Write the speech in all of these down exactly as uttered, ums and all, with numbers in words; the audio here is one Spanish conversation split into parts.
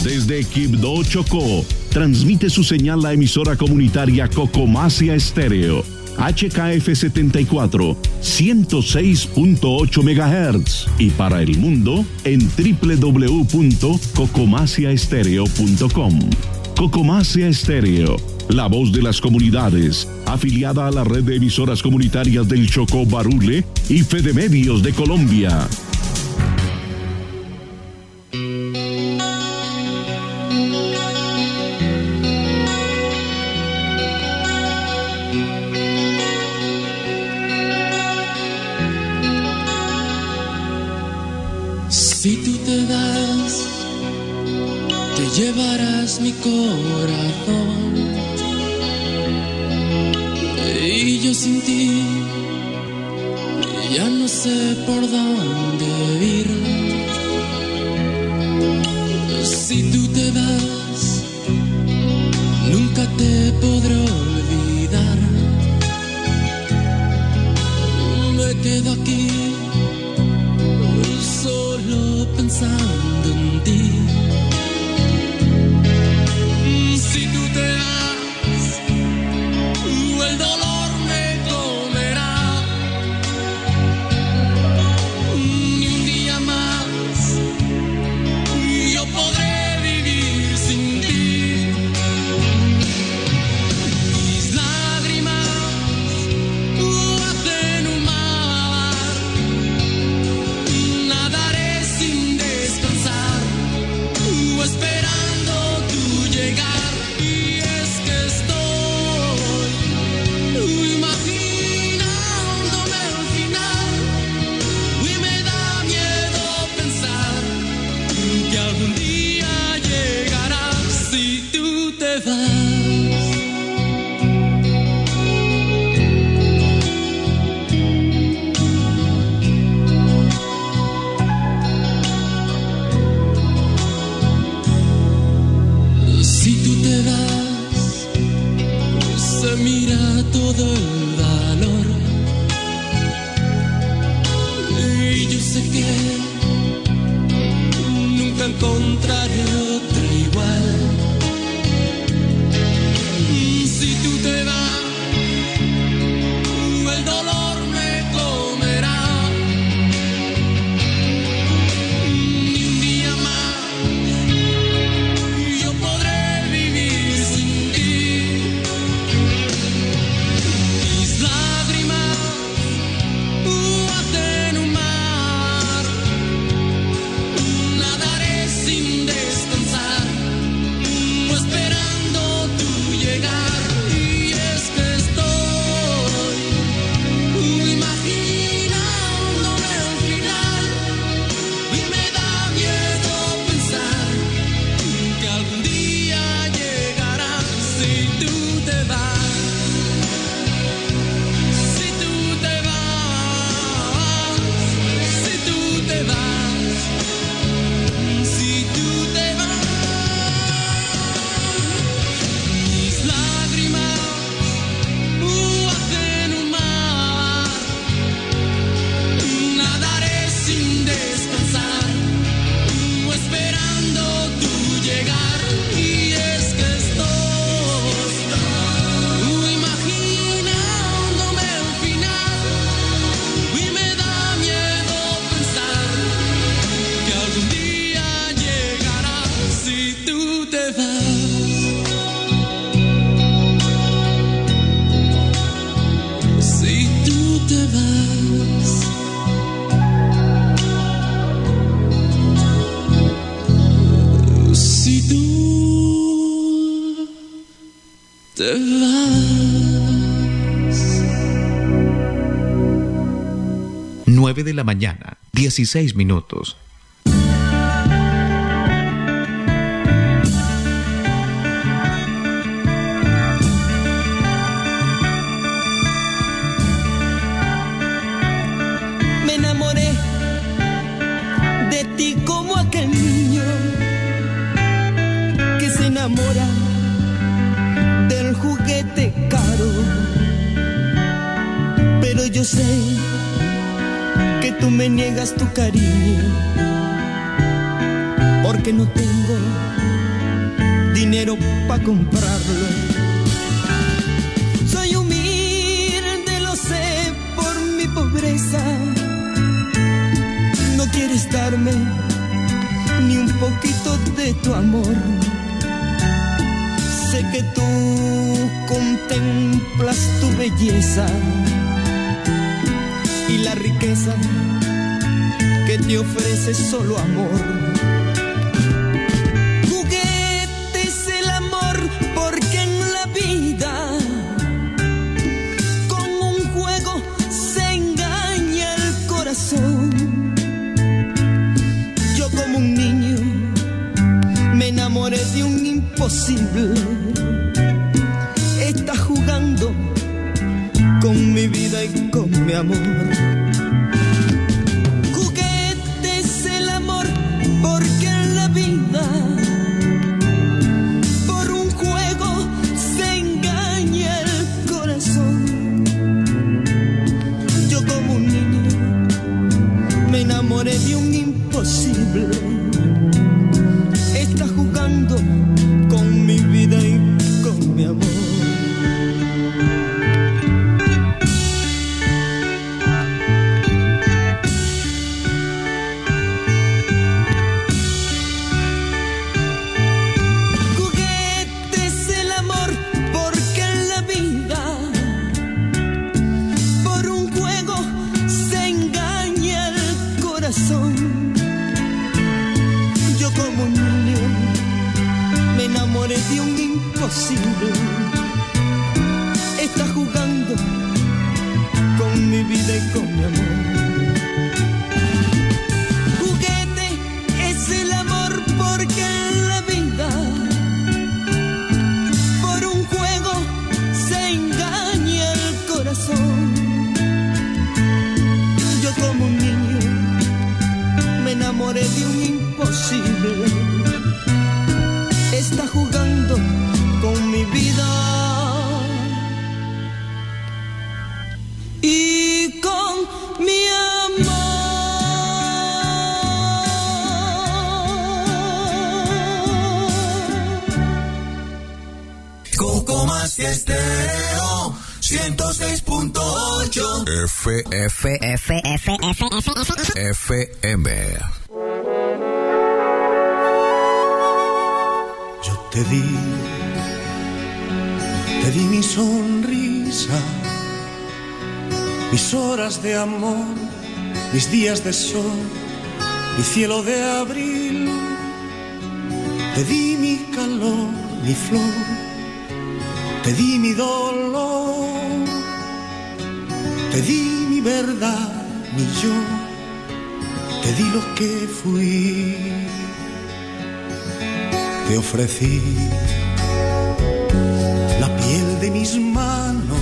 Desde Quibdó, Chocó, transmite su señal la emisora comunitaria Cocomasia Estéreo, H K F setenta y cuatro, ciento seis punto ocho megahertz, y para el mundo en doble u doble u doble u punto cocomasia estéreo punto com. Cocomasia Estéreo, la voz de las comunidades, afiliada a la red de emisoras comunitarias del Chocó Barule y Fedemedios de Colombia. Si tú te das, te llevarás mi corazón, y yo sin ti ya no sé por dónde ir. Si tú te vas, nunca te podré olvidar. Me quedo aquí solo pensando en ti. Si tú te vas, el dolor me comerá. Ni un día más yo podré vivir sin ti. Mis lágrimas hacen un mar. Nadaré sin descansar, esperando tu llegar. Y es que estoy imaginándome al final, y me da miedo pensar que algún día llegarás si tú te vas. Si tú te vas, se mira todo el valor, y yo sé que nunca encontraré otra igual. Si tú te vas, el dolor me comerá. Ni un día más yo podré vivir sin ti. Mis lágrimas hacen un mar. Nadaré sin descansar, esperando tu llegar. Y es que estoy imaginándome al final, y me da miedo pensar que algún día llegará si tú te vas. Si tú te vas, si tú te vas, si tú te vas. Mis lágrimas hacen un mar. Nadaré sin descansar, esperando tu llegar. Y es que estoy imaginándome al final, y me da miedo pensar que algún día llegará si tú te vas. Si tú te vas. Si tú te vas. nueve de la mañana, dieciséis minutos. Me enamoré de ti como aquel niño que se enamora del juguete caro. Pero yo sé que tú me niegas tu cariño, porque no tengo dinero pa' comprarlo. Soy humilde, lo sé, por mi pobreza. No quieres darme ni un poquito de tu amor. Sé que tú contemplas tu belleza y la riqueza que te ofrece solo amor. Juguete es el amor, porque en la vida con un juego se engaña el corazón. Yo como un niño me enamoré de un imposible. Está jugando con mi vida y con mi amor. Juguete es el amor, porque en la vida por un juego se engaña el corazón. Yo como un niño me enamoré de un imposible. Está jugando con mi vida y con mi amor. Juguete es el amor, porque en la vida por un juego se engaña el corazón. Yo como un niño me enamoré de un imposible. Está jugando con mi vida y con mi amor. Juguete es el amor, porque en la vida por un juego se engaña el corazón. Yo como un niño me enamoré de un imposible. Está jugando con mi vida y con mi amor. Coco Más Estéreo ciento seis punto ocho F F F F F F M. Te di, te di mi sonrisa, mis horas de amor, mis días de sol, mi cielo de abril. Te di mi calor, mi flor, te di mi dolor, te di mi verdad, mi yo, te di lo que fui. Te ofrecí la piel de mis manos,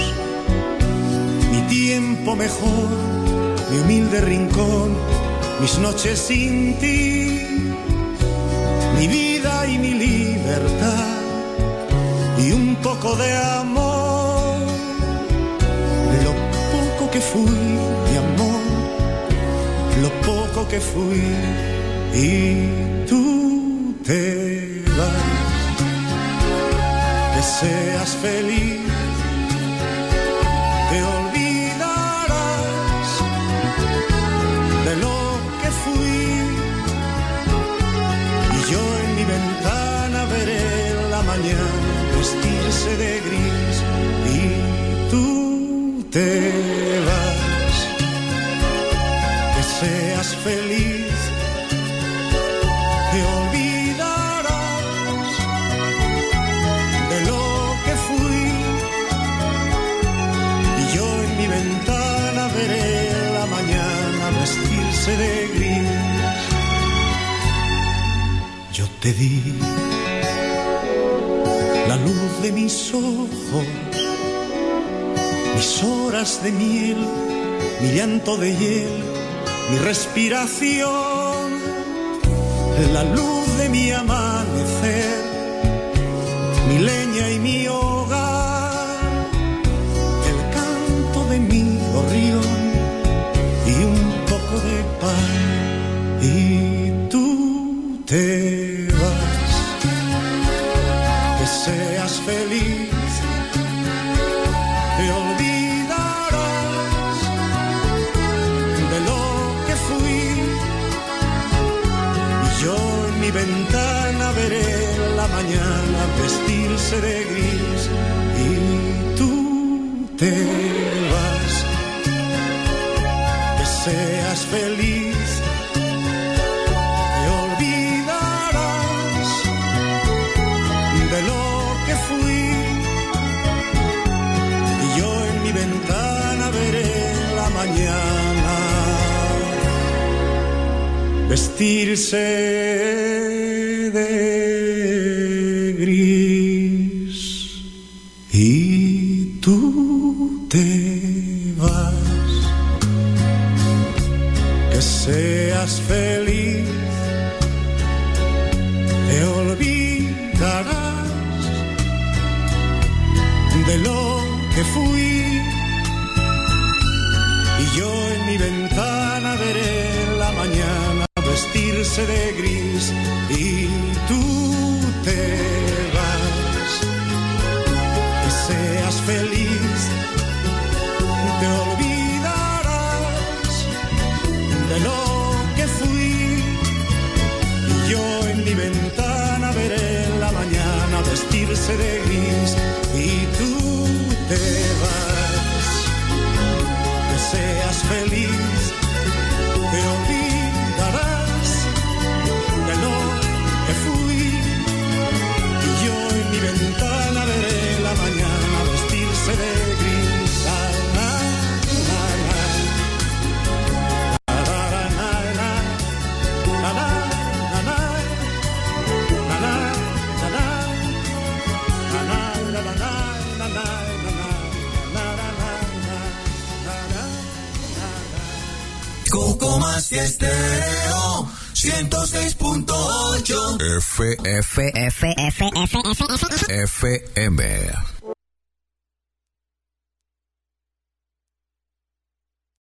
mi tiempo mejor, mi humilde rincón, mis noches sin ti, mi vida y mi libertad, y un poco de amor, lo poco que fui, mi amor, lo poco que fui, y tú te que seas feliz, te olvidarás de lo que fui, y yo en mi ventana veré la mañana vestirse de gris, y tú te vas, que seas feliz, te olvidarás de gris. Yo te di la luz de mis ojos, mis horas de miel, mi llanto de hiel, mi respiración, la luz de mi amanecer, mi leña y mi hogar, el canto de mi gorrión y un poco de pan, y tú te vas, seas feliz, te olvidarás de lo que fui, y yo en mi ventana veré la mañana vestirse de gris, y tú te vas. Que seas feliz, te olvidarás de lo que fui, y yo en mi ventana veré la mañana vestirse de gris, y tú te vas. Que seas feliz, te olvidarás de lo que fui, y yo en mi ventana veré la mañana vestirse de gris, y tú te vas. Que seas feliz, te olvidarás de lo que fui, y yo en mi ventana veré la mañana vestirse de gris, y tú te vas. Que seas feliz, te olvidarás de lo que fui, y yo en mi ventana veré la mañana vestirse de gris. La, la, la, la. La, la, la, la, la. La, la, la, la. La, la, la, la. La, la, la, la, la. La, la, la, la. Coco Más y Estéreo ciento seis punto ocho F F F F F F M.